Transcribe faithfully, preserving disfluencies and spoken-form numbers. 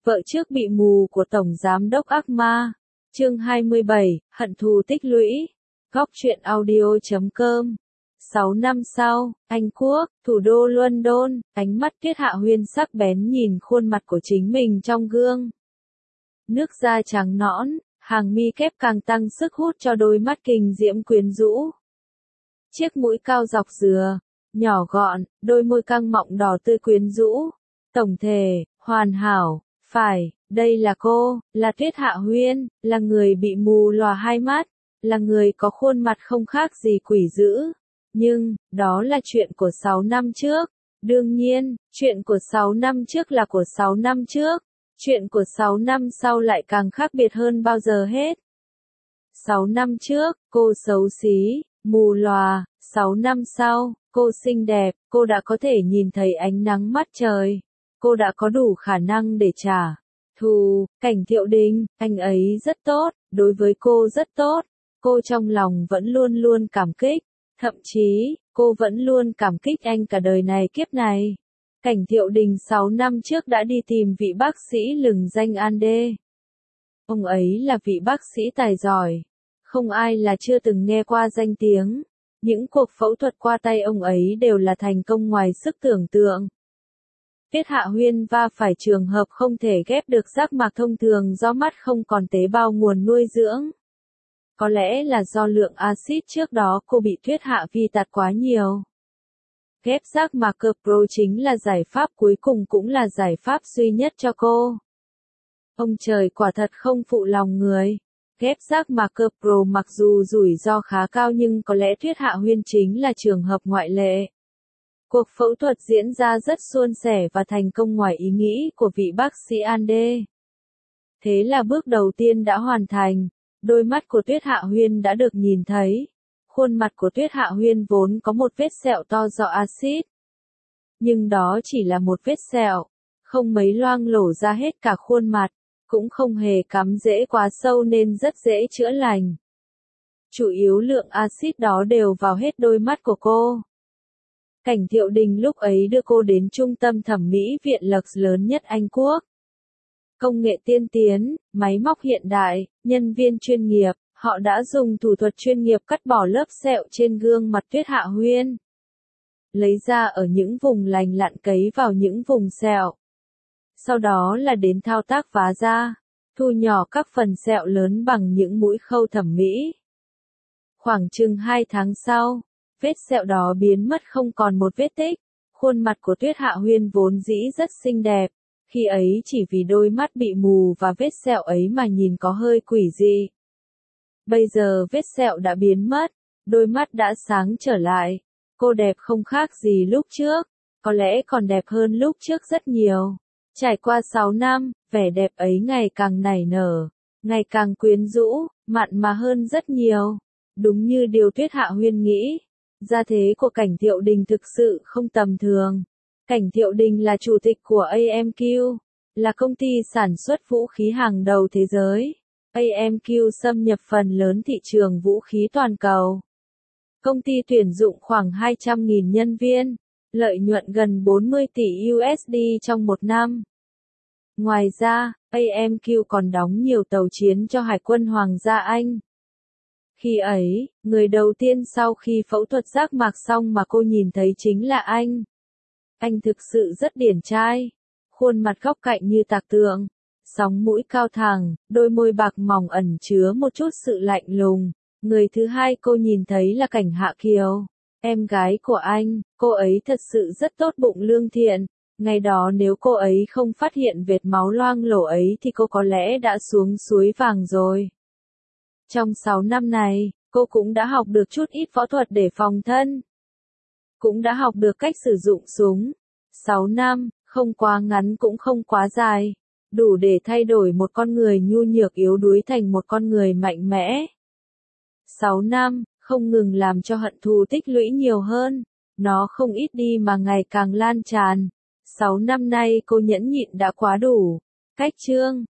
Vợ trước bị mù của Tổng Giám đốc ác ma. Chương hai mươi bảy, hận thù tích lũy. Góc truyện audio chấm com. Sáu năm sau, Anh Quốc, thủ đô London, ánh mắt Tiết Hạ Huyên sắc bén nhìn khuôn mặt của chính mình trong gương. Nước da trắng nõn, hàng mi kép càng tăng sức hút cho đôi mắt kinh diễm quyến rũ. Chiếc mũi cao dọc dừa, nhỏ gọn, đôi môi căng mọng đỏ tươi quyến rũ. Tổng thể, hoàn hảo, phải, đây là cô, là Tiết Hạ Huyên, là người bị mù lòa hai mắt, là người có khuôn mặt không khác gì quỷ dữ. Nhưng, đó là chuyện của sáu năm trước. Đương nhiên, chuyện của sáu năm trước là của sáu năm trước. Chuyện của sáu năm sau lại càng khác biệt hơn bao giờ hết. Sáu năm trước, cô xấu xí, mù lòa. Sáu năm sau, cô xinh đẹp, cô đã có thể nhìn thấy ánh nắng mặt trời. Cô đã có đủ khả năng để trả thù. Cảnh Thiệu Đình, anh ấy rất tốt, đối với cô rất tốt. Cô trong lòng vẫn luôn luôn cảm kích. Thậm chí, cô vẫn luôn cảm kích anh cả đời này kiếp này. Cảnh Thiệu Đình sáu năm trước đã đi tìm vị bác sĩ lừng danh An Đê. Ông ấy là vị bác sĩ tài giỏi. Không ai là chưa từng nghe qua danh tiếng. Những cuộc phẫu thuật qua tay ông ấy đều là thành công ngoài sức tưởng tượng. Tiết Hạ Huyên va phải trường hợp không thể ghép được giác mạc thông thường do mắt không còn tế bào nguồn nuôi dưỡng. Có lẽ là do lượng axit trước đó cô bị Tuyết Hạ Vi tạt quá nhiều. Ghép giác mạc cơ Pro chính là giải pháp cuối cùng cũng là giải pháp duy nhất cho cô. Ông trời quả thật không phụ lòng người. Ghép giác mạc cơ Pro mặc dù rủi ro khá cao nhưng có lẽ Tuyết Hạ Huyên chính là trường hợp ngoại lệ. Cuộc phẫu thuật diễn ra rất suôn sẻ và thành công ngoài ý nghĩ của vị bác sĩ An Đê. Thế là bước đầu tiên đã hoàn thành. Đôi mắt của Tuyết Hạ Huyên đã được nhìn thấy. Khuôn mặt của Tuyết Hạ Huyên vốn có một vết sẹo to do axit. Nhưng đó chỉ là một vết sẹo, không mấy loang lổ ra hết cả khuôn mặt, cũng không hề cắm rễ quá sâu nên rất dễ chữa lành. Chủ yếu lượng axit đó đều vào hết đôi mắt của cô. Cảnh Thiệu Đình lúc ấy đưa cô đến trung tâm thẩm mỹ viện Lux lớn nhất Anh Quốc. Công nghệ tiên tiến, máy móc hiện đại, nhân viên chuyên nghiệp, họ đã dùng thủ thuật chuyên nghiệp cắt bỏ lớp sẹo trên gương mặt Tuyết Hạ Huyên. Lấy ra ở những vùng lành lặn cấy vào những vùng sẹo. Sau đó là đến thao tác vá da, thu nhỏ các phần sẹo lớn bằng những mũi khâu thẩm mỹ. Khoảng chừng hai tháng sau, vết sẹo đó biến mất không còn một vết tích. Khuôn mặt của Tuyết Hạ Huyên vốn dĩ rất xinh đẹp. Khi ấy chỉ vì đôi mắt bị mù và vết sẹo ấy mà nhìn có hơi quỷ dị. Bây giờ vết sẹo đã biến mất, đôi mắt đã sáng trở lại. Cô đẹp không khác gì lúc trước, có lẽ còn đẹp hơn lúc trước rất nhiều. Trải qua sáu năm, vẻ đẹp ấy ngày càng nảy nở, ngày càng quyến rũ, mặn mà hơn rất nhiều. Đúng như điều Tuyết Hạ Huyên nghĩ, gia thế của Cảnh Thiệu Đình thực sự không tầm thường. Cảnh Thiệu Đình là chủ tịch của a em quy, là công ty sản xuất vũ khí hàng đầu thế giới. a em quy xâm nhập phần lớn thị trường vũ khí toàn cầu. Công ty tuyển dụng khoảng hai trăm nghìn nhân viên, lợi nhuận gần bốn mươi tỷ u ét đê trong một năm. Ngoài ra, a em quy còn đóng nhiều tàu chiến cho Hải quân Hoàng gia Anh. Khi ấy, người đầu tiên sau khi phẫu thuật giác mạc xong mà cô nhìn thấy chính là anh. Anh thực sự rất điển trai, khuôn mặt góc cạnh như tạc tượng, sóng mũi cao thẳng, đôi môi bạc mỏng ẩn chứa một chút sự lạnh lùng. Người thứ hai cô nhìn thấy là Cảnh Hạ Kiều, em gái của anh, cô ấy thật sự rất tốt bụng lương thiện. Ngày đó nếu cô ấy không phát hiện vệt máu loang lổ ấy thì cô có lẽ đã xuống suối vàng rồi. Trong sáu năm này, cô cũng đã học được chút ít võ thuật để phòng thân. Cũng đã học được cách sử dụng súng. Sáu năm, không quá ngắn cũng không quá dài. Đủ để thay đổi một con người nhu nhược yếu đuối thành một con người mạnh mẽ. Sáu năm, không ngừng làm cho hận thù tích lũy nhiều hơn. Nó không ít đi mà ngày càng lan tràn. Sáu năm nay cô nhẫn nhịn đã quá đủ. Cách chương.